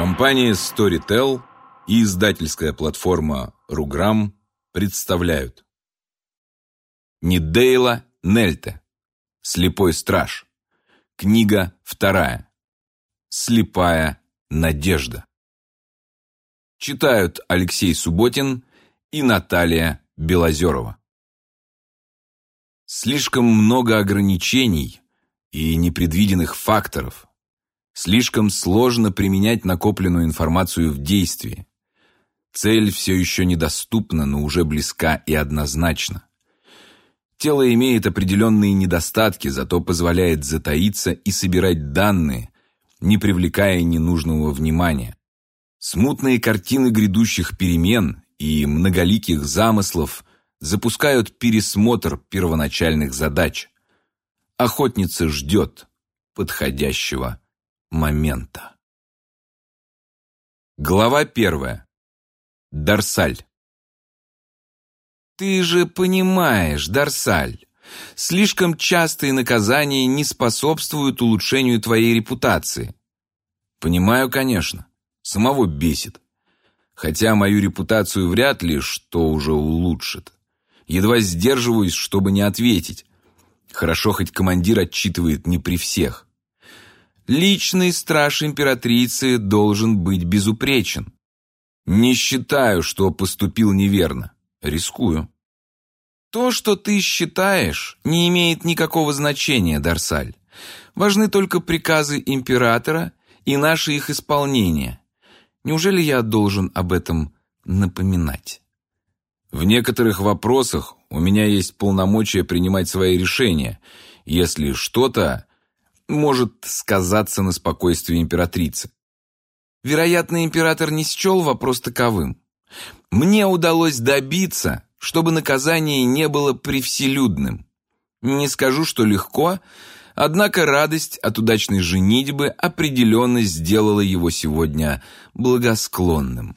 Компания Storytel и издательская платформа Руграм представляют Недейла Нельте. Слепой страж. Книга 2. Слепая надежда. Читают Алексей Субботин и Наталья Белозерова. Слишком много ограничений и непредвиденных факторов. Слишком сложно применять накопленную информацию в действии. Цель все еще недоступна, но уже близка и однозначна. Тело имеет определенные недостатки, зато позволяет затаиться и собирать данные, не привлекая ненужного внимания. Смутные картины грядущих перемен и многоликих замыслов запускают пересмотр первоначальных задач. Охотница ждет подходящего момента. Глава 1. Дарсаль. Ты же понимаешь, Дарсаль, слишком частые наказания не способствуют улучшению твоей репутации. Понимаю, конечно, самого бесит. Хотя мою репутацию вряд ли что уже улучшит. Едва сдерживаюсь, чтобы не ответить. Хорошо, хоть командир отчитывает не при всех. Личный страж императрицы должен быть безупречен. Не считаю, что поступил неверно. Рискую. То, что ты считаешь, не имеет никакого значения, Дарсаль. Важны только приказы императора и наше их исполнение. Неужели я должен об этом напоминать? В некоторых вопросах у меня есть полномочия принимать свои решения, если что-то может сказаться на спокойствии императрицы. Вероятно, император не счел вопрос таковым. Мне удалось добиться, чтобы наказание не было превселюдным. Не скажу, что легко, однако радость от удачной женитьбы определенно сделала его сегодня благосклонным.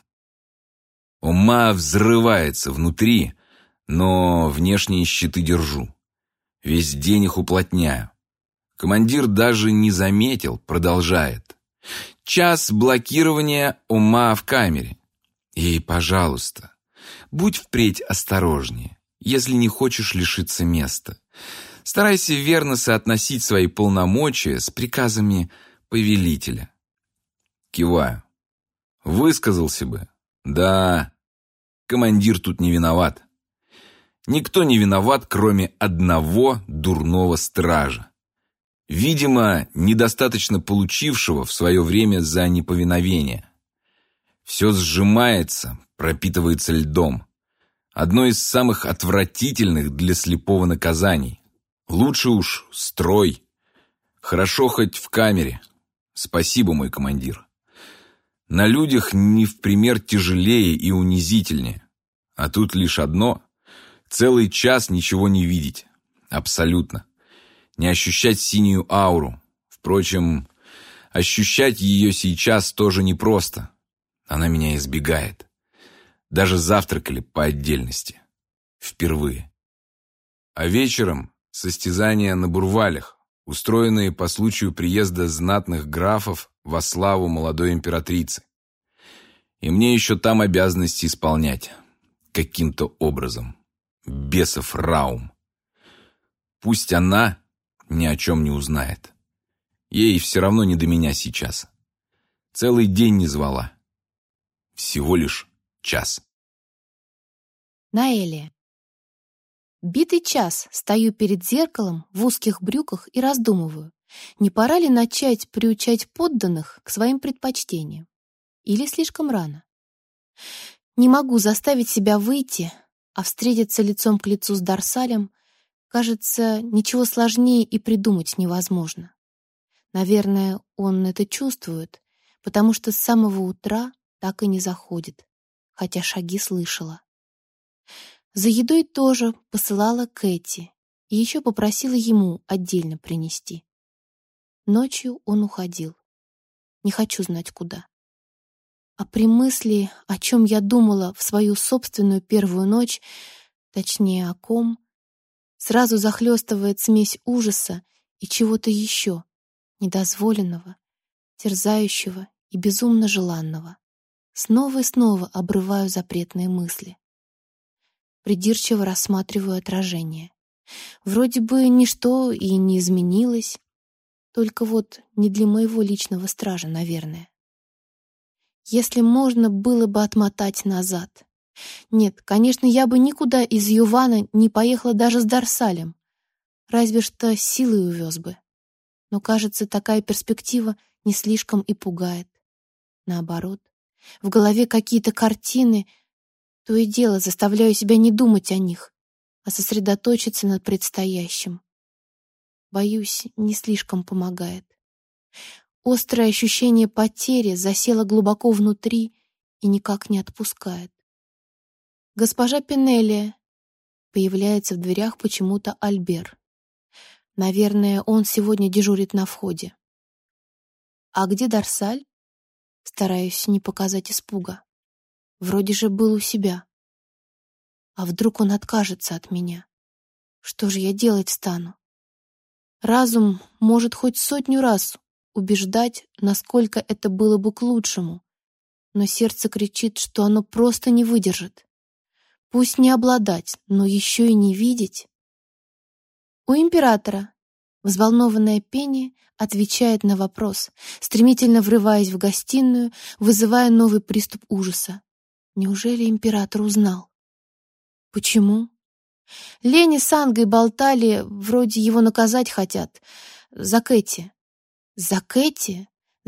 Ума взрывается внутри, но внешние щиты держу. Весь день их уплотняю. Командир даже не заметил, продолжает. Час блокирования ума в камере. И, пожалуйста, будь впредь осторожнее, если не хочешь лишиться места. Старайся верно соотносить свои полномочия с приказами повелителя. Киваю. Высказался бы. Да, командир тут не виноват. Никто не виноват, кроме одного дурного стража. Видимо, недостаточно получившего в свое время за неповиновение. Все сжимается, пропитывается льдом. Одно из самых отвратительных для слепого наказаний. Лучше уж строй. Хорошо хоть в камере. Спасибо, мой командир. На людях не в пример тяжелее и унизительнее. А тут лишь одно. Целый час ничего не видеть. Абсолютно. Не ощущать синюю ауру. Впрочем, ощущать ее сейчас тоже непросто. Она меня избегает. Даже завтракали по отдельности. Впервые. А вечером состязания на бурвалях, устроенные по случаю приезда знатных графов во славу молодой императрицы. И мне еще там обязанности исполнять. Каким-то образом. Бесов раум. Пусть она ни о чем не узнает. Ей все равно не до меня сейчас. Целый день не звала. Всего лишь час. Наэлия. Битый час стою перед зеркалом в узких брюках и раздумываю, не пора ли начать приучать подданных к своим предпочтениям. Или слишком рано. Не могу заставить себя выйти, а встретиться лицом к лицу с Дарсалем, кажется, ничего сложнее и придумать невозможно. Наверное, он это чувствует, потому что с самого утра так и не заходит, хотя шаги слышала. За едой тоже посылала Кэти и еще попросила ему отдельно принести. Ночью он уходил. Не хочу знать куда. А при мысли, о чем я думала в свою собственную первую ночь, точнее о ком, сразу захлестывает смесь ужаса и чего-то еще, недозволенного, терзающего и безумно желанного. Снова и снова обрываю запретные мысли. Придирчиво рассматриваю отражение. Вроде бы ничто и не изменилось, только вот не для моего личного стража, наверное. Если можно было бы отмотать назад. Нет, конечно, я бы никуда из Ювана не поехала даже с Дарсалем. Разве что силой увез бы. Но, кажется, такая перспектива не слишком и пугает. Наоборот, в голове какие-то картины, то и дело заставляю себя не думать о них, а сосредоточиться над предстоящим. Боюсь, не слишком помогает. Острое ощущение потери засело глубоко внутри и никак не отпускает. «Госпожа Пинелли!» Появляется в дверях почему-то Альбер. Наверное, он сегодня дежурит на входе. «А где Дарсаль?» Стараюсь не показать испуга. Вроде же был у себя. А вдруг он откажется от меня? Что же я делать стану? Разум может хоть 100 раз убеждать, насколько это было бы к лучшему, но сердце кричит, что оно просто не выдержит. Пусть не обладать, но еще и не видеть. У императора. Взволнованная Пенни отвечает на вопрос, стремительно врываясь в гостиную, вызывая новый приступ ужаса. Неужели император узнал? Почему? Лени с Ангой болтали, вроде его наказать хотят. За Кэти. За Кэти?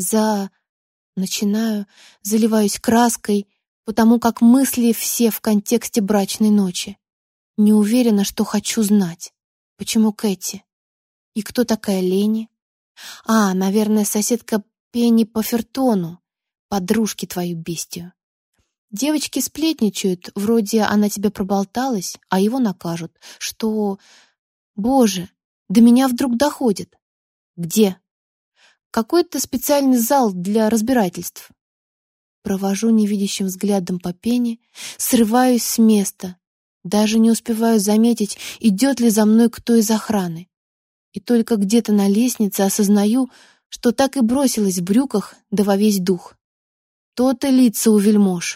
Начинаю, заливаюсь краской, потому как мысли все в контексте брачной ночи. Не уверена, что хочу знать. Почему Кэти? И кто такая Лени? Наверное, соседка Пенни по Фертону, подружки твою бестию. Девочки сплетничают, вроде она тебе проболталась, а его накажут. Что? Боже, до меня вдруг доходит. Где? Какой-то специальный зал для разбирательств. Провожу невидящим взглядом по Пенни, срываюсь с места. Даже не успеваю заметить, идет ли за мной кто из охраны. И только где-то на лестнице осознаю, что так и бросилась в брюках, да во весь дух. То-то лица у вельмож.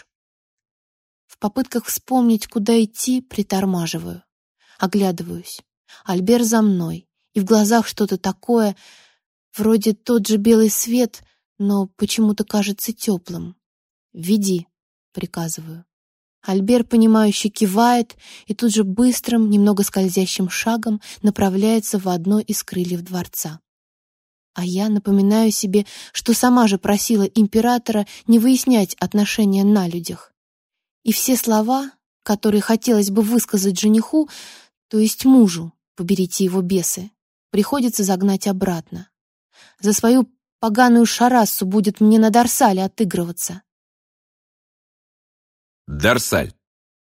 В попытках вспомнить, куда идти, притормаживаю. Оглядываюсь. Альбер за мной, и в глазах что-то такое, вроде тот же белый свет, но почему-то кажется теплым. «Веди», — приказываю. Альбер, понимающе кивает и тут же быстрым, немного скользящим шагом направляется в одно из крыльев дворца. А я напоминаю себе, что сама же просила императора не выяснять отношения на людях. И все слова, которые хотелось бы высказать жениху, то есть мужу, поберите его бесы, приходится загнать обратно. За свою поганую шарассу будет мне на Дарсале отыгрываться. Дарсаль.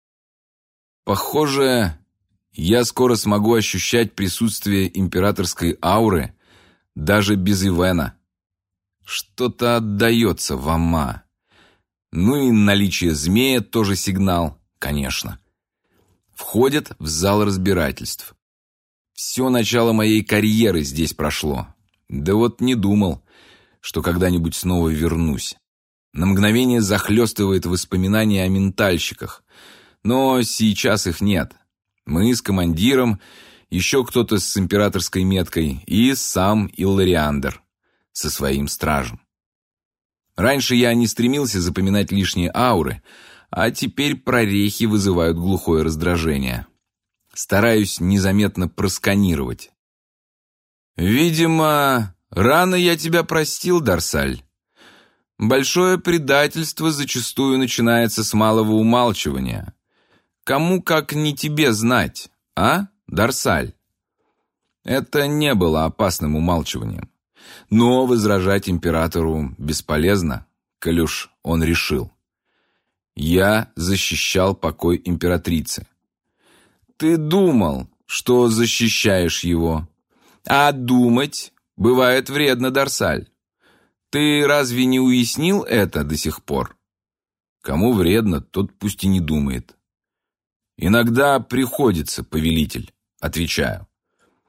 Похоже, я скоро смогу ощущать присутствие императорской ауры даже без Ивена. Что-то отдается в Амма. Ну и наличие змея тоже сигнал, конечно. Входят в зал разбирательств. Все начало моей карьеры здесь прошло. Да вот не думал, что когда-нибудь снова вернусь. На мгновение захлестывает воспоминания о ментальщиках. Но сейчас их нет. Мы с командиром, еще кто-то с императорской меткой и сам Иллариандр со своим стражем. Раньше я не стремился запоминать лишние ауры, а теперь прорехи вызывают глухое раздражение. Стараюсь незаметно просканировать. «Видимо, рано я тебя простил, Дарсаль. Большое предательство зачастую начинается с малого умалчивания. Кому как не тебе знать, а, Дарсаль?» Это не было опасным умалчиванием. Но возражать императору бесполезно, коль уж он решил. Я защищал покой императрицы. Ты думал, что защищаешь его. А думать бывает вредно, Дарсаль. Ты разве не уяснил это до сих пор? Кому вредно, тот пусть и не думает. Иногда приходится, повелитель, отвечаю.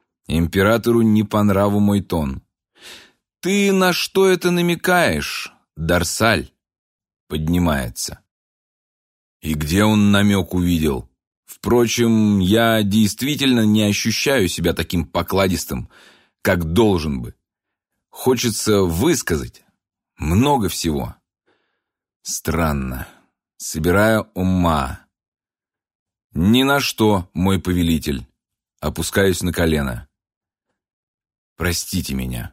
Императору не по нраву мой тон. Ты на что это намекаешь, Дарсаль поднимается. И где он намек увидел? Впрочем, я действительно не ощущаю себя таким покладистым, как должен бы. Хочется высказать много всего. Странно. Собираю ума. Ни на что, мой повелитель. Опускаюсь на колено. Простите меня.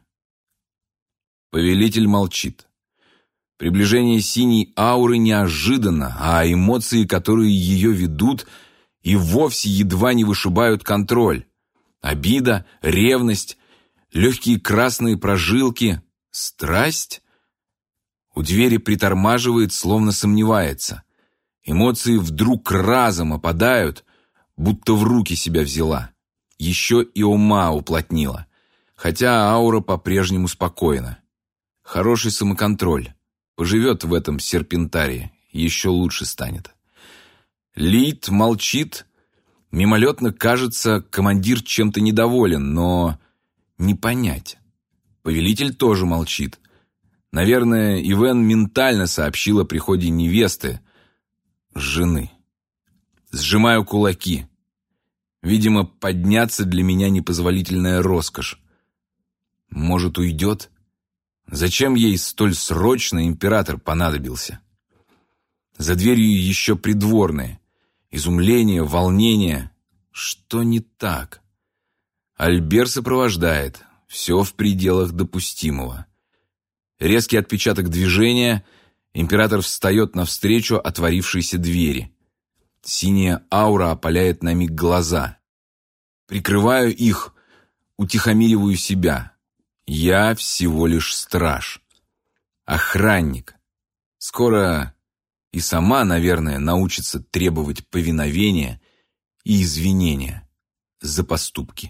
Повелитель молчит. Приближение синей ауры неожиданно, а эмоции, которые ее ведут, и вовсе едва не вышибают контроль. Обида, ревность, легкие красные прожилки, страсть. У двери притормаживает, словно сомневается. Эмоции вдруг разом опадают, будто в руки себя взяла. Еще и ума уплотнила, хотя аура по-прежнему спокойна. Хороший самоконтроль. Поживет в этом серпентарии, еще лучше станет. Лид молчит. Мимолетно кажется, командир чем-то недоволен, но не понять. Повелитель тоже молчит. Наверное, Ивен ментально сообщил о приходе невесты, жены. Сжимаю кулаки. Видимо, подняться для меня непозволительная роскошь. Может, уйдет? Зачем ей столь срочно император понадобился? За дверью еще придворные. Изумление, волнение. Что не так? Альбер сопровождает. Все в пределах допустимого. Резкий отпечаток движения. Император встает навстречу отворившейся двери. Синяя аура опаляет на миг глаза. Прикрываю их, утихомириваю себя. Я всего лишь страж. Охранник. Скоро и сама, наверное, научится требовать повиновения и извинения за поступки.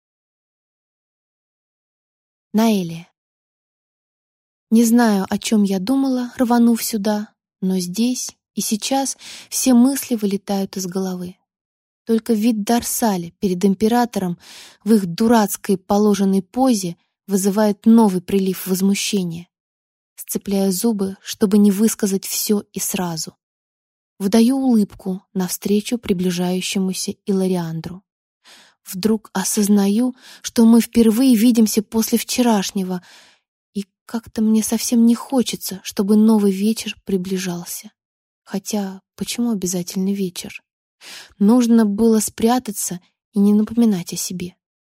Наэлия. Не знаю, о чем я думала, рванув сюда, но здесь и сейчас все мысли вылетают из головы. Только вид Дарсаля перед императором в их дурацкой положенной позе вызывает новый прилив возмущения. Сцепляю зубы, чтобы не высказать все и сразу. Выдаю улыбку навстречу приближающемуся Илариандру. Вдруг осознаю, что мы впервые видимся после вчерашнего, и как-то мне совсем не хочется, чтобы новый вечер приближался. Хотя, почему обязательно вечер? Нужно было спрятаться и не напоминать о себе.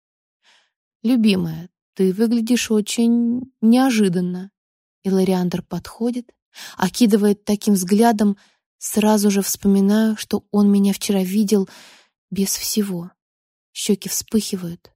«Любимая, ты выглядишь очень неожиданно». Илариандр подходит, окидывает таким взглядом, сразу же вспоминаю, что он меня вчера видел без всего. Щеки вспыхивают.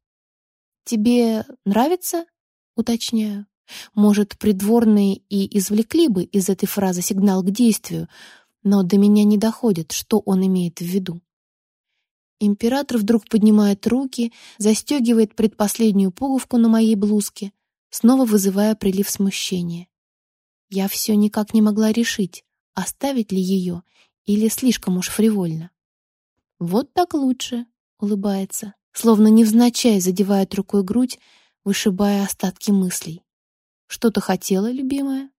«Тебе нравится?» — уточняю. Может, придворные и извлекли бы из этой фразы сигнал к действию, но до меня не доходит, что он имеет в виду. Император вдруг поднимает руки, застегивает предпоследнюю пуговку на моей блузке, снова вызывая прилив смущения. Я все никак не могла решить, оставить ли ее или слишком уж фривольно. «Вот так лучше», — улыбается, словно невзначай задевает рукой грудь, вышибая остатки мыслей. «Что-то хотела, любимая?»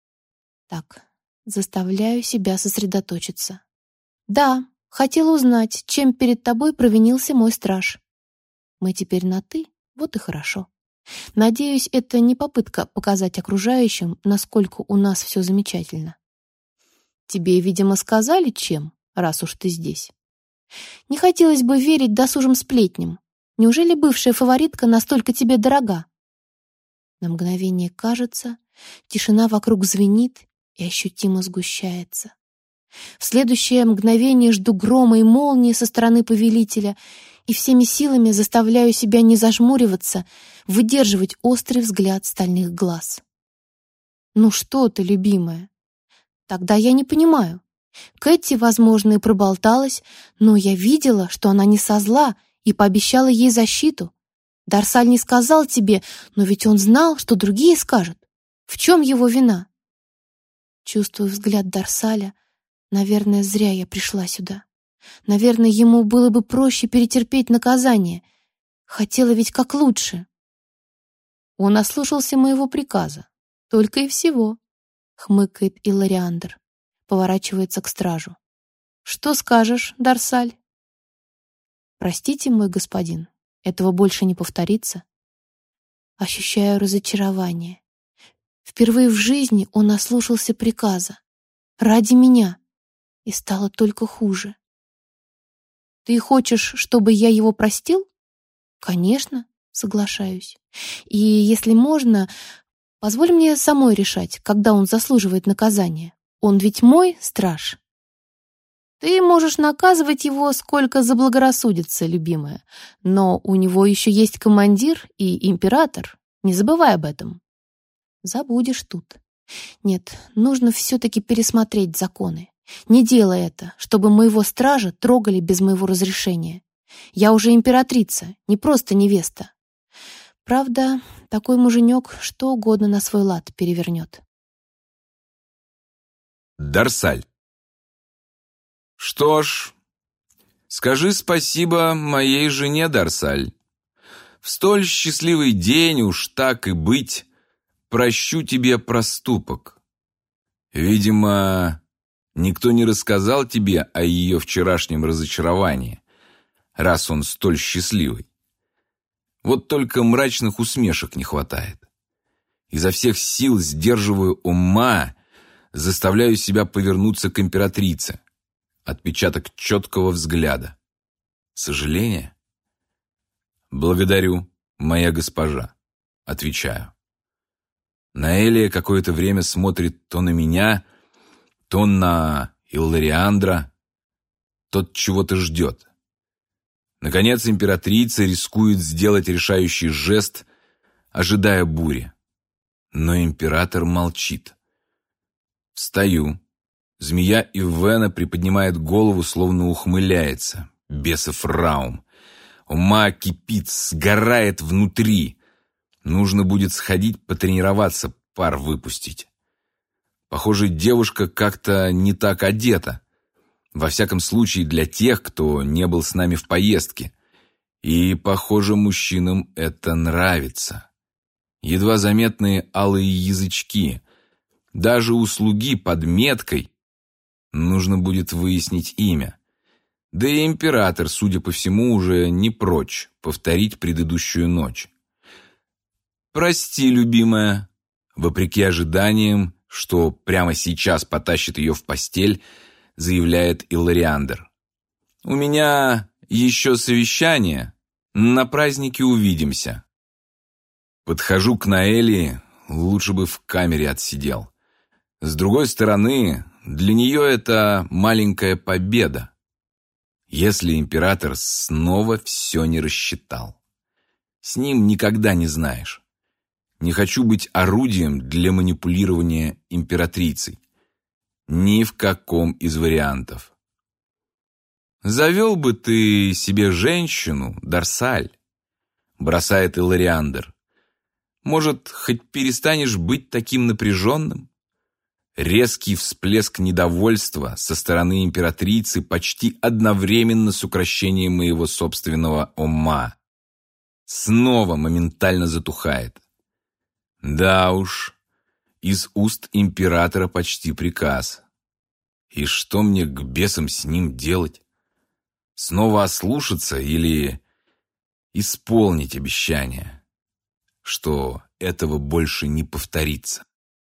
Так, заставляю себя сосредоточиться. «Да, хотела узнать, чем перед тобой провинился мой страж. Мы теперь на «ты», вот и хорошо. Надеюсь, это не попытка показать окружающим, насколько у нас все замечательно. Тебе, видимо, сказали, чем, раз уж ты здесь. Не хотелось бы верить досужим сплетням. Неужели бывшая фаворитка настолько тебе дорога?» На мгновение кажется, тишина вокруг звенит и ощутимо сгущается. В следующее мгновение жду грома и молнии со стороны повелителя и всеми силами заставляю себя не зажмуриваться, выдерживать острый взгляд стальных глаз. «Ну что ты, любимая?» «Тогда я не понимаю. Кэти, возможно, и проболталась, но я видела, что она не со зла и пообещала ей защиту. Дарсаль не сказал тебе, но ведь он знал, что другие скажут. В чем его вина?» Чувствую взгляд Дарсаля. Наверное, зря я пришла сюда. Наверное, ему было бы проще перетерпеть наказание. Хотела ведь как лучше. Он ослушался моего приказа. Только и всего. хмыкает Иллариандр, поворачивается к стражу. «Что скажешь, Дарсаль?» «Простите, мой господин, этого больше не повторится». Ощущаю разочарование. Впервые в жизни он ослушался приказа. Ради меня. И стало только хуже. «Ты хочешь, чтобы я его простил?» «Конечно», — соглашаюсь. «И, если можно, позволь мне самой решать, когда он заслуживает наказания. Он ведь мой страж». «Ты можешь наказывать его сколько заблагорассудится, любимая, но у него еще есть командир и император. Не забывай об этом». «Забудешь тут». «Нет, нужно все-таки пересмотреть законы. Не делай это, чтобы моего стража трогали без моего разрешения. Я уже императрица, не просто невеста. Правда, такой муженек что угодно на свой лад перевернет». Дарсаль. Что ж, скажи спасибо моей жене, Дарсаль. В столь счастливый день уж так и быть, прощу тебе проступок. Видимо, никто не рассказал тебе о ее вчерашнем разочаровании, раз он столь счастливый. Вот только мрачных усмешек не хватает. Изо всех сил сдерживаю ума, заставляю себя повернуться к императрице. Отпечаток четкого взгляда. Сожаление? «Благодарю, моя госпожа», — отвечаю. Наэлия какое-то время смотрит то на меня, то на Иллариандра. Тот чего-то ждет. Наконец императрица рискует сделать решающий жест, ожидая бури. Но император молчит. Встаю. Змея Ивена приподнимает голову, словно ухмыляется. Бесов раум. Ума кипит, сгорает внутри. Нужно будет сходить потренироваться, пар выпустить. Похоже, девушка как-то не так одета. Во всяком случае, для тех, кто не был с нами в поездке. И, похоже, мужчинам это нравится. Едва заметные алые язычки. Даже у слуги под меткой. Нужно будет выяснить имя. Да и император, судя по всему, уже не прочь повторить предыдущую ночь. «Прости, любимая», вопреки ожиданиям, что прямо сейчас потащит ее в постель, заявляет Иллариандр. «У меня еще совещание. На празднике увидимся». Подхожу к Наэлии, лучше бы в камере отсидел. С другой стороны, для нее это маленькая победа. Если император снова все не рассчитал. С ним никогда не знаешь. Не хочу быть орудием для манипулирования императрицей. Ни в каком из вариантов. «Завел бы ты себе женщину, Дарсаль», — бросает Иллариандр. «Может, хоть перестанешь быть таким напряженным?» Резкий всплеск недовольства со стороны императрицы почти одновременно с укрощением моего собственного ума. Снова моментально затухает. Да уж, из уст императора почти приказ. И что мне к бесам с ним делать? Снова ослушаться или исполнить обещание, что этого больше не повторится?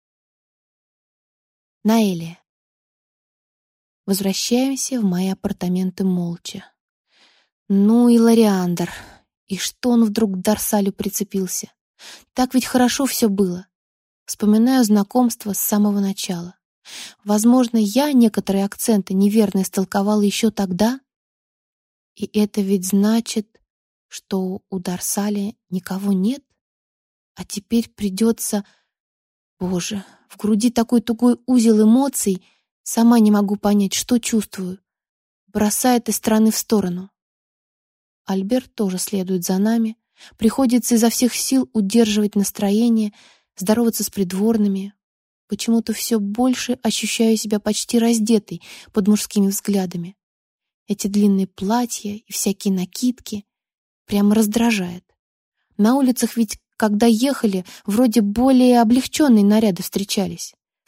Наэлия. Возвращаемся в мои апартаменты молча. Ну и Иллариандр. И что он вдруг к Дарсалю прицепился? Так ведь хорошо все было. Вспоминаю знакомство с самого начала. Возможно, я некоторые акценты неверно истолковала еще тогда. И это ведь значит, что у Дарсаля никого нет? А теперь придется... Боже, в груди такой тугой узел эмоций, сама не могу понять, что чувствую. Бросает из стороны в сторону. Альберт тоже следует за нами. Приходится изо всех сил удерживать настроение, здороваться с придворными. Почему-то все больше ощущаю себя почти раздетой под мужскими взглядами. Эти длинные платья и всякие накидки прямо раздражает. На улицах ведь, когда ехали, вроде более облегченные наряды встречались.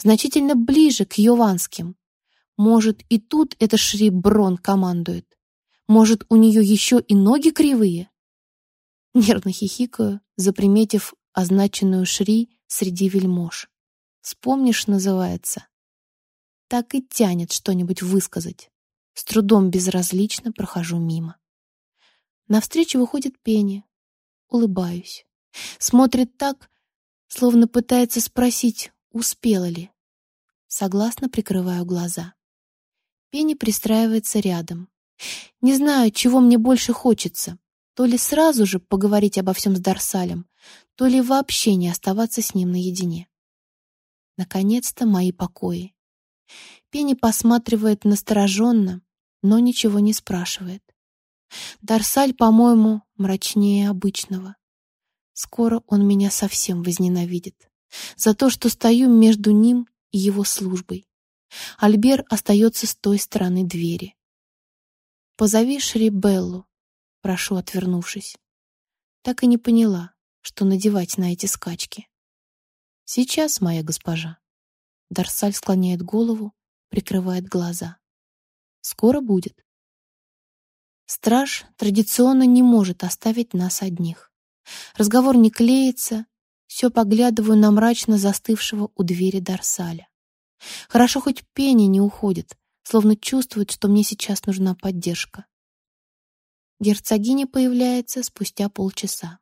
значительно ближе к йованским. Может, и тут эта Шри Брон командует? Может, у нее еще и ноги кривые? Нервно хихикаю, заприметив означенную Шри среди вельмож. «Вспомнишь» называется. Так и тянет что-нибудь высказать. С трудом безразлично прохожу мимо. Навстречу выходит Пенни. Улыбаюсь. Смотрит так, словно пытается спросить, успела ли. Согласно прикрываю глаза. Пенни пристраивается рядом. Не знаю, чего мне больше хочется. То ли сразу же поговорить обо всем с Дарсалем, то ли вообще не оставаться с ним наедине. Наконец-то мои покои. Пенни посматривает настороженно, но ничего не спрашивает. Дарсаль, по-моему, мрачнее обычного. Скоро он меня совсем возненавидит. За то, что стою между ним и его службой. Альбер остается с той стороны двери. «Позови Шри Беллу», — прошу, отвернувшись. Так и не поняла, что надевать на эти скачки. «Сейчас, моя госпожа». Дарсаль склоняет голову, прикрывает глаза. «Скоро будет». Страж традиционно не может оставить нас одних. Разговор не клеится, все поглядываю на мрачно застывшего у двери Дарсаля. Хорошо, хоть Пенни не уходит, словно чувствует, что мне сейчас нужна поддержка. Герцогиня появляется спустя полчаса.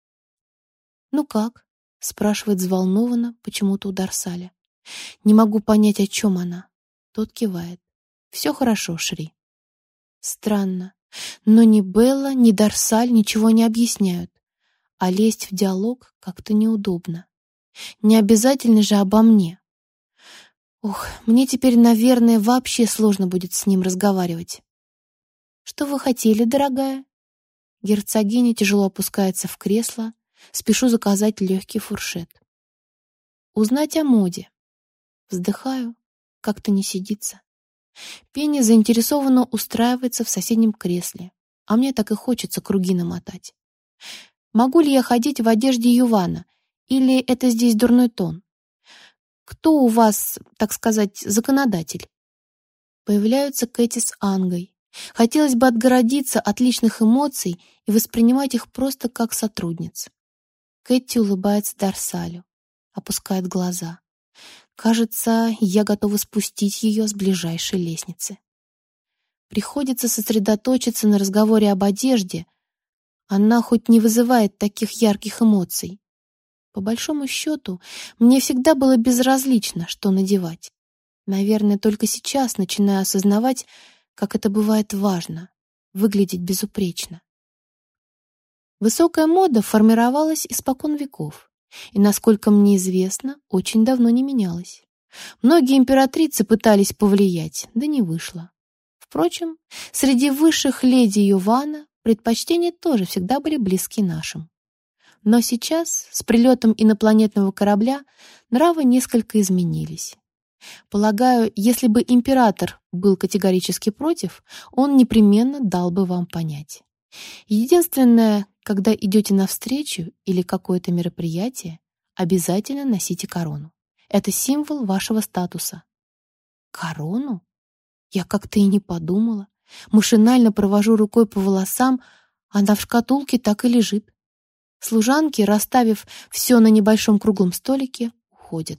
«Ну как?» — спрашивает взволнованно, почему-то у Дарсаля. Не могу понять, о чем она. Тот кивает. «Все хорошо, Шри». Странно, но ни Белла, ни Дарсаль ничего не объясняют, а лезть в диалог как-то неудобно. Не обязательно же обо мне. Ох, мне теперь, наверное, вообще сложно будет с ним разговаривать. «Что вы хотели, дорогая?» Герцогиня тяжело опускается в кресло, спешу заказать легкий фуршет. «Узнать о моде». Вздыхаю, как-то не сидится. Пенни заинтересованно устраивается в соседнем кресле, а мне так и хочется круги намотать. Могу ли я ходить в одежде Ювана, или это здесь дурной тон? Кто у вас, так сказать, законодатель? Появляются Кэти с Ангой. Хотелось бы отгородиться от личных эмоций и воспринимать их просто как сотрудниц. Кэти улыбается Дарсалю, опускает глаза. Кажется, я готова спустить ее с ближайшей лестницы. Приходится сосредоточиться на разговоре об одежде. Она хоть не вызывает таких ярких эмоций. По большому счету, мне всегда было безразлично, что надевать. Наверное, только сейчас начинаю осознавать, как это бывает важно — выглядеть безупречно. Высокая мода формировалась испокон веков и, насколько мне известно, очень давно не менялась. Многие императрицы пытались повлиять, да не вышло. Впрочем, среди высших леди Йована предпочтения тоже всегда были близки нашим. Но сейчас, с прилетом инопланетного корабля, нравы несколько изменились. Полагаю, если бы император был категорически против, он непременно дал бы вам понять. Единственное, когда идете навстречу или какое-то мероприятие, обязательно носите корону. Это символ вашего статуса. Корону? Я как-то и не подумала. Машинально провожу рукой по волосам, она в шкатулке так и лежит. Служанки, расставив все на небольшом круглом столике, уходят.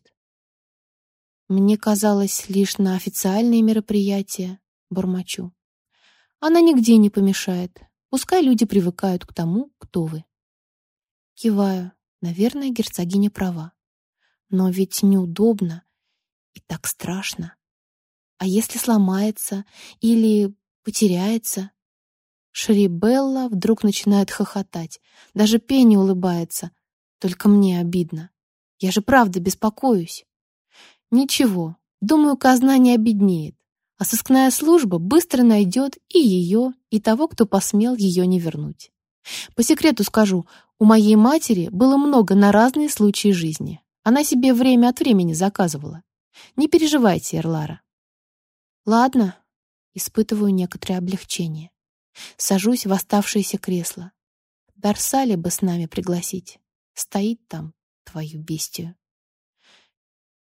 Мне казалось, лишь на официальные мероприятия, бормочу. Она нигде не помешает. Пускай люди привыкают к тому, кто вы. Киваю. Наверное, герцогиня права. Но ведь неудобно и так страшно. А если сломается или потеряется? Шри Белла вдруг начинает хохотать. Даже Пенни улыбается. Только мне обидно. Я же правда беспокоюсь. Ничего, думаю, казна не обеднеет, а сыскная служба быстро найдет и ее, и того, кто посмел ее не вернуть. По секрету скажу, у моей матери было много на разные случаи жизни. Она себе время от времени заказывала. Не переживайте, Эрлара. Ладно, испытываю некоторое облегчение. Сажусь в оставшееся кресло. Дарсаля бы с нами пригласить. Стоит там, твою бестию.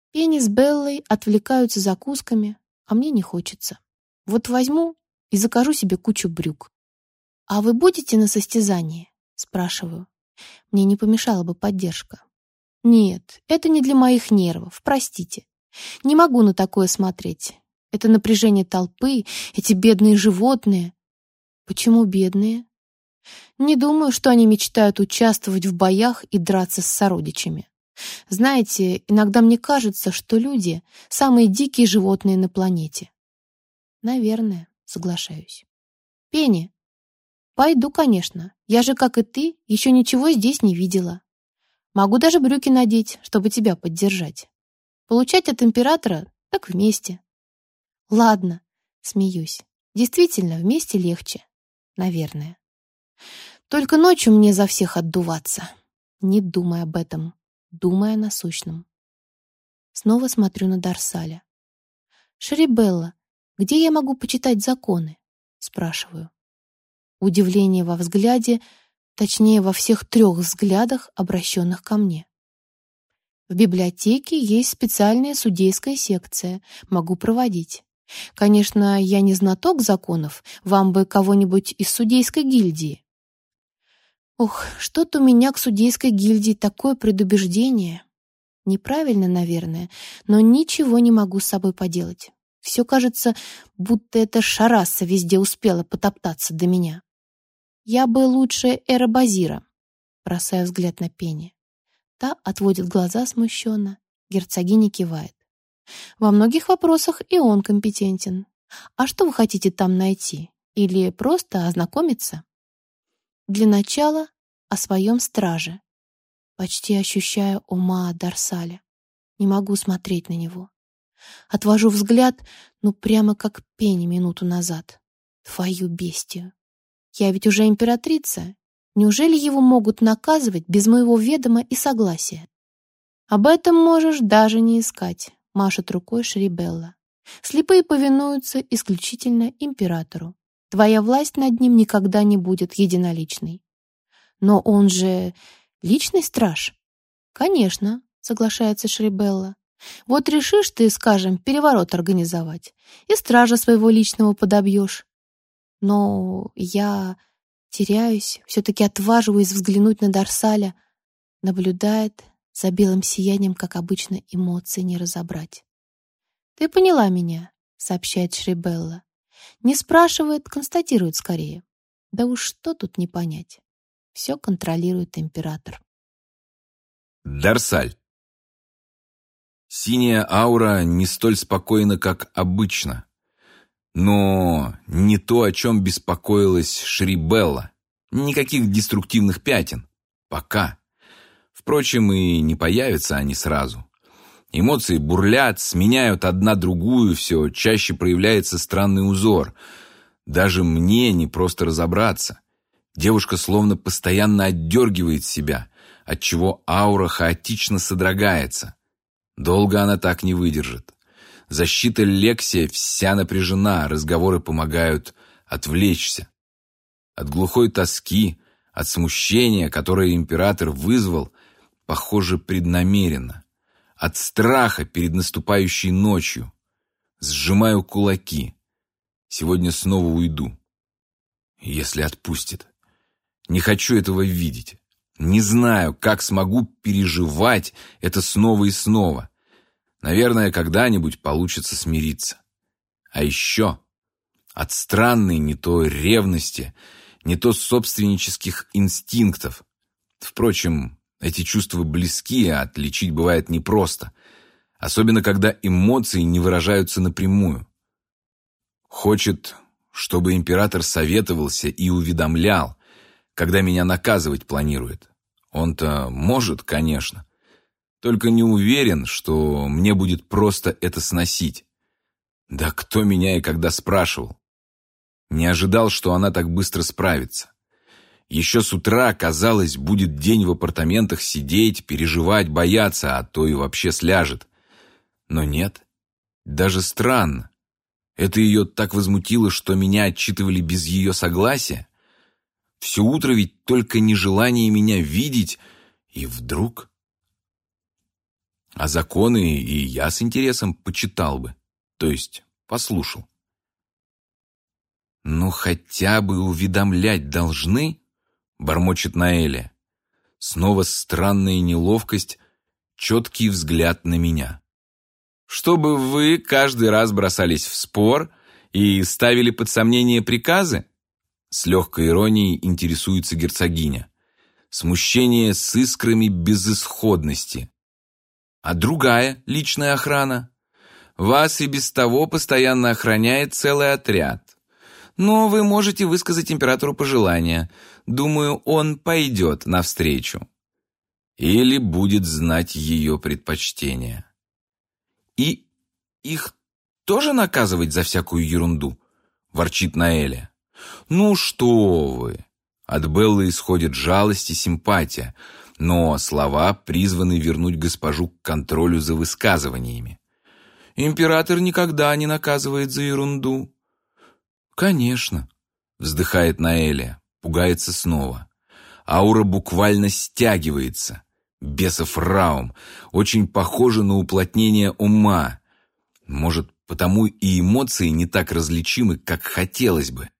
Пенни с Беллой отвлекаются закусками, а мне не хочется. Вот возьму и закажу себе кучу брюк. «А вы будете на состязании?» — спрашиваю. Мне не помешала бы поддержка. «Нет, это не для моих нервов, простите. Не могу на такое смотреть. Это напряжение толпы, эти бедные животные». «Почему бедные?» «Не думаю, что они мечтают участвовать в боях и драться с сородичами. Знаете, иногда мне кажется, что люди — самые дикие животные на планете». «Наверное», — соглашаюсь. «Пенни, пойду, конечно. Я же, как и ты, еще ничего здесь не видела. Могу даже брюки надеть, чтобы тебя поддержать. Получать от императора так вместе». «Ладно», — смеюсь. «Действительно, вместе легче. Наверное. Только ночью мне за всех отдуваться. Не думай об этом, думай о насущном». Снова смотрю на Дарсаля. «Шерибелла, где я могу почитать законы?» — спрашиваю. Удивление во взгляде, точнее, во всех 3 взглядах, обращенных ко мне. «В библиотеке есть специальная судейская секция. Могу проводить. Конечно, я не знаток законов, вам бы кого-нибудь из судейской гильдии». Ох, что-то у меня к судейской гильдии такое предубеждение. Неправильно, наверное, но ничего не могу с собой поделать. Все кажется, будто эта шараса везде успела потоптаться до меня. «Я бы лучше Эра Базира», бросая взгляд на Пенни. Та отводит глаза смущенно, герцогиня кивает. «Во многих вопросах и он компетентен. А что вы хотите там найти? Или просто ознакомиться?» Для начала о своем страже. Почти ощущаю ума Дарсаля. Не могу смотреть на него. Отвожу взгляд, прямо как Пенни минуту назад. Твою бестию. Я ведь уже императрица. Неужели его могут наказывать без моего ведома и согласия? «Об этом можешь даже не искать», — машет рукой Шерибелла. «Слепые повинуются исключительно императору. Твоя власть над ним никогда не будет единоличной». «Но он же личный страж?» «Конечно», — соглашается Шерибелла. «Вот решишь ты, скажем, переворот организовать, и стража своего личного подобьешь». Но я теряюсь, все-таки отваживаюсь взглянуть на Дарсаля. Наблюдает за белым сиянием, как обычно, эмоции не разобрать. «Ты поняла меня», — сообщает Шерибелла. Не спрашивает, констатирует скорее. Да уж что тут не понять. Все контролирует император. Дарсаль. Синяя аура не столь спокойна, как обычно. Но не то, о чем беспокоилась Шерибелла. Никаких деструктивных пятен. Пока. Впрочем, и не появятся они сразу. Эмоции бурлят, сменяют одна другую, все чаще проявляется странный узор. Даже мне не просто разобраться. Девушка словно постоянно отдергивает себя, отчего аура хаотично содрогается. Долго она так не выдержит. Защита Лексия вся напряжена, разговоры помогают отвлечься. От глухой тоски, от смущения, которое император вызвал, похоже, преднамеренно. От страха перед наступающей ночью. Сжимаю кулаки. Сегодня снова уйду. Если отпустит. Не хочу этого видеть. Не знаю, как смогу переживать это снова и снова. Наверное, когда-нибудь получится смириться. А еще от странной не то ревности, не то собственнических инстинктов. Впрочем, эти чувства близки, а отличить бывает непросто. Особенно, когда эмоции не выражаются напрямую. Хочет, чтобы император советовался и уведомлял, когда меня наказывать планирует. Он-то может, конечно. Только не уверен, что мне будет просто это сносить. Да кто меня и когда спрашивал? Не ожидал, что она так быстро справится. Еще с утра, казалось, будет день в апартаментах сидеть, переживать, бояться, а то и вообще сляжет. Но нет. Даже странно. Это ее так возмутило, что меня отчитывали без ее согласия. Все утро ведь только нежелание меня видеть, и вдруг... А законы и я с интересом почитал бы, то есть послушал. «Ну, хотя бы уведомлять должны», — бормочет Наэля. Снова странная неловкость, четкий взгляд на меня. «Чтобы вы каждый раз бросались в спор и ставили под сомнение приказы?» С легкой иронией интересуется герцогиня. Смущение с искрами безысходности. «А другая личная охрана? Вас и без того постоянно охраняет целый отряд. Но вы можете высказать императору пожелания. Думаю, он пойдет навстречу. Или будет знать ее предпочтения. И их тоже наказывать за всякую ерунду?» — ворчит Наэля. «Ну что вы!» От Беллы исходит жалость и симпатия, но слова призваны вернуть госпожу к контролю за высказываниями. «Император никогда не наказывает за ерунду». «Конечно», — вздыхает Наэля, пугается снова. Аура буквально стягивается. Бесов раум, очень похоже на уплотнение ума. Может, потому и эмоции не так различимы, как хотелось бы.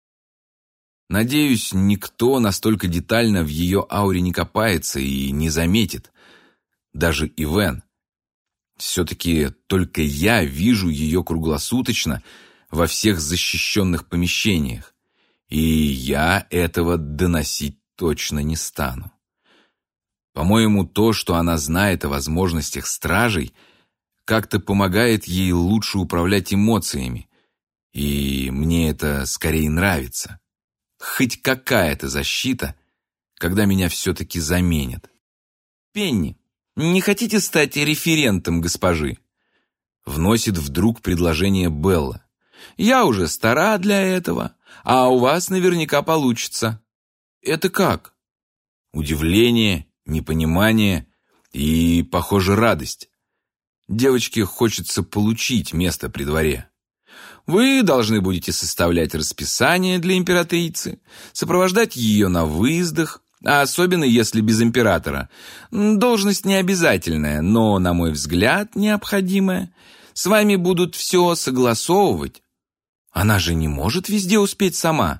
Надеюсь, никто настолько детально в ее ауре не копается и не заметит. Даже Ивен. Все-таки только я вижу ее круглосуточно во всех защищенных помещениях, и я этого доносить точно не стану. По-моему, то, что она знает о возможностях стражей, как-то помогает ей лучше управлять эмоциями, и мне это скорее нравится. Хоть какая-то защита, когда меня все-таки заменят. «Пенни, не хотите стать референтом госпожи?» Вносит вдруг предложение Белла. «Я уже стара для этого, а у вас наверняка получится». «Это как?» Удивление, непонимание и, похоже, радость. Девочке хочется получить место при дворе. Вы должны будете составлять расписание для императрицы, сопровождать ее на выездах, а особенно если без императора. Должность не обязательная, но, на мой взгляд, необходимая. С вами будут все согласовывать. Она же не может везде успеть сама.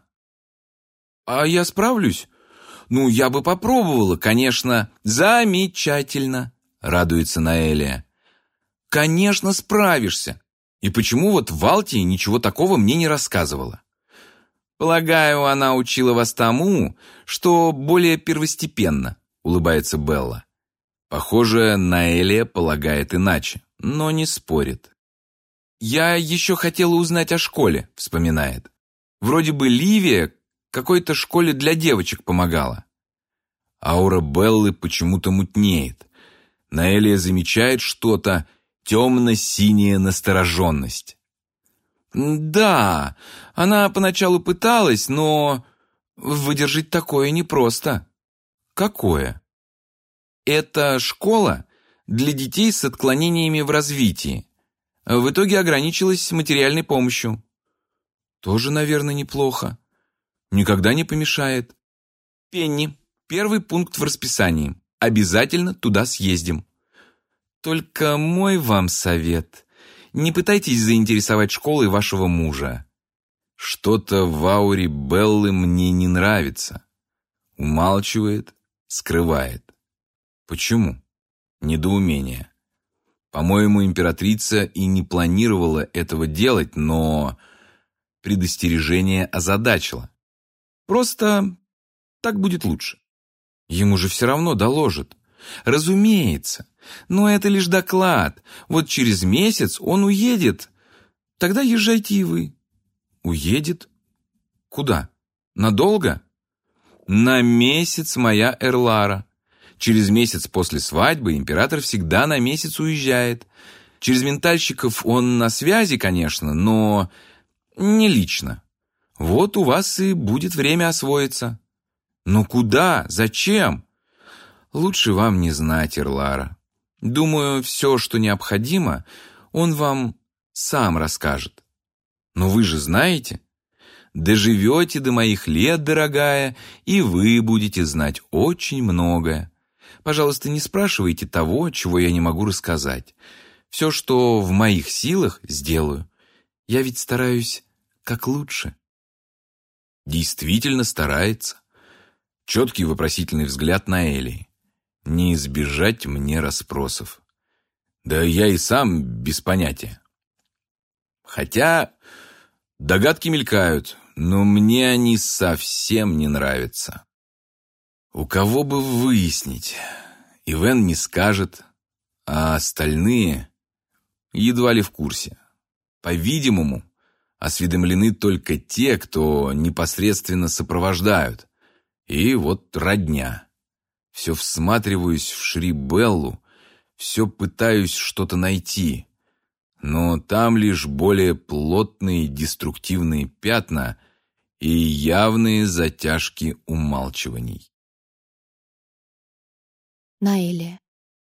А я справлюсь? Ну, я бы попробовала, конечно. Замечательно, радуется Наэля. Конечно, справишься. И почему вот Валтия ничего такого мне не рассказывала? Полагаю, она учила вас тому, что более первостепенно, улыбается Белла. Похоже, Наэля полагает иначе, но не спорит. Я еще хотела узнать о школе, вспоминает. Вроде бы Ливия какой-то школе для девочек помогала. Аура Беллы почему-то мутнеет. Наэля замечает что-то, темно-синяя настороженность. Да, она поначалу пыталась, но выдержать такое непросто. Какое? Это школа для детей с отклонениями в развитии. В итоге ограничилась материальной помощью. Тоже, наверное, неплохо. Никогда не помешает. Пенни, первый пункт в расписании. Обязательно туда съездим. Только мой вам совет. Не пытайтесь заинтересовать школой вашего мужа. Что-то в ауре Беллы мне не нравится. Умалчивает, скрывает. Почему? Недоумение. По-моему, императрица и не планировала этого делать, но предостережение озадачило. Просто так будет лучше. Ему же все равно доложат. Разумеется. Но это лишь доклад. Вот через месяц он уедет. Тогда езжайте и вы. Уедет? Куда? Надолго? На месяц, моя Эрлара. Через месяц после свадьбы император всегда на месяц уезжает. Через ментальщиков он на связи, конечно, но не лично. Вот у вас и будет время освоиться. Но куда? Зачем? Лучше вам не знать, Эрлара. Думаю, все, что необходимо, он вам сам расскажет. Но вы же знаете. Доживете до моих лет, дорогая, и вы будете знать очень многое. Пожалуйста, не спрашивайте того, чего я не могу рассказать. Все, что в моих силах, сделаю. Я ведь стараюсь как лучше». Действительно старается. Четкий вопросительный взгляд на Элли. Не избежать мне расспросов. Да я и сам без понятия. Хотя догадки мелькают, но мне они совсем не нравятся. У кого бы выяснить? Ивен не скажет, а остальные едва ли в курсе. По-видимому, осведомлены только те, кто непосредственно сопровождают. И вот родня. Все всматриваюсь в Шри-Беллу, все пытаюсь что-то найти. Но там лишь более плотные деструктивные пятна и явные затяжки умалчиваний. Наэлия.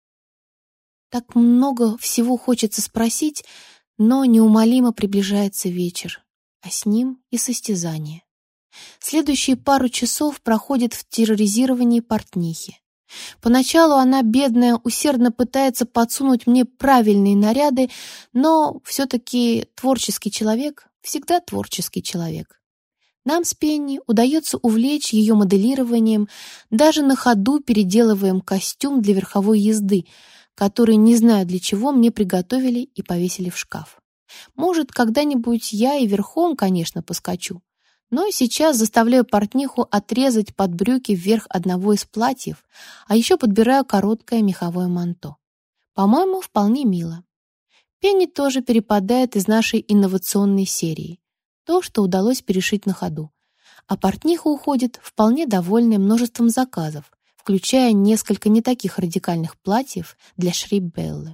Так много всего хочется спросить, но неумолимо приближается вечер, а с ним и состязание. Следующие пару часов проходят в терроризировании портнихи. Поначалу она, бедная, усердно пытается подсунуть мне правильные наряды, но все-таки творческий человек всегда творческий человек. Нам с Пенни удается увлечь ее моделированием, даже на ходу переделываем костюм для верховой езды, который, не знаю для чего, мне приготовили и повесили в шкаф. Может, когда-нибудь я и верхом, конечно, поскочу. Но сейчас заставляю портниху отрезать под брюки вверх одного из платьев, а еще подбираю короткое меховое манто. По-моему, вполне мило. Пенни тоже перепадает из нашей инновационной серии. То, что удалось перешить на ходу. А портниха уходит вполне довольная множеством заказов, включая несколько не таких радикальных платьев для Шри-Беллы.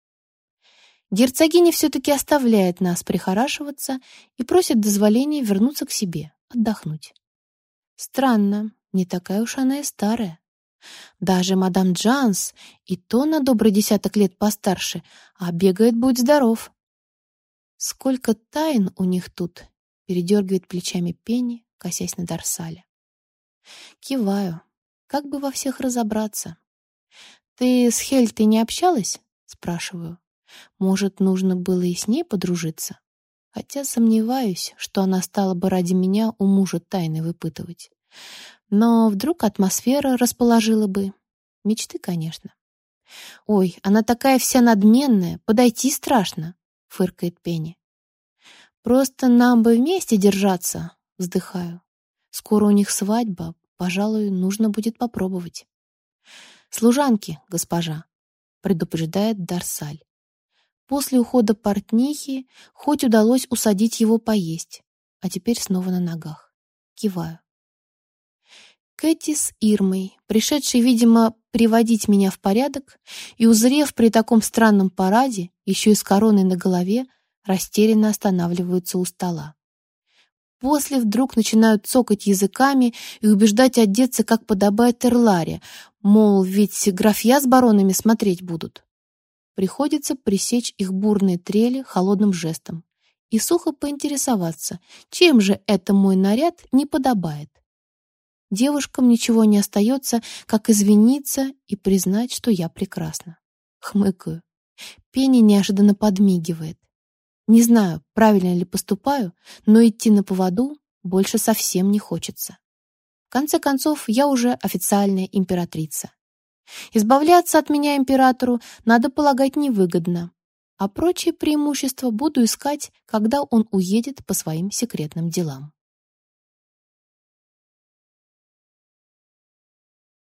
Герцогиня все-таки оставляет нас прихорашиваться и просит дозволения вернуться к себе, отдохнуть. Странно, не такая уж она и старая. Даже мадам Джанс, и то на добрый 10 лет постарше, а бегает, будь здоров. Сколько тайн у них тут, передергивает плечами Пенни, косясь на Дарсаля. Киваю, как бы во всех разобраться. «Ты с Хельтой не общалась?» — спрашиваю. Может, нужно было и с ней подружиться? Хотя сомневаюсь, что она стала бы ради меня у мужа тайны выпытывать. Но вдруг атмосфера расположила бы. Мечты, конечно. «Ой, она такая вся надменная, подойти страшно», — фыркает Пенни. «Просто нам бы вместе держаться», — вздыхаю. «Скоро у них свадьба, пожалуй, нужно будет попробовать». «Служанки, госпожа», — предупреждает Дарсаль. После ухода портнихи хоть удалось усадить его поесть, а теперь снова на ногах. Киваю. Кэти с Ирмой, пришедшие, видимо, приводить меня в порядок, и, узрев при таком странном параде, еще и с короной на голове, растерянно останавливаются у стола. После вдруг начинают цокать языками и убеждать одеться, как подобает Эрларе, мол, ведь графья с баронами смотреть будут. Приходится пресечь их бурные трели холодным жестом и сухо поинтересоваться, чем же это мой наряд не подобает. Девушкам ничего не остается, как извиниться и признать, что я прекрасна. Хмыкаю. Пенни неожиданно подмигивает. Не знаю, правильно ли поступаю, но идти на поводу больше совсем не хочется. В конце концов, я уже официальная императрица. Избавляться от меня императору, надо полагать, невыгодно, а прочие преимущества буду искать, когда он уедет по своим секретным делам.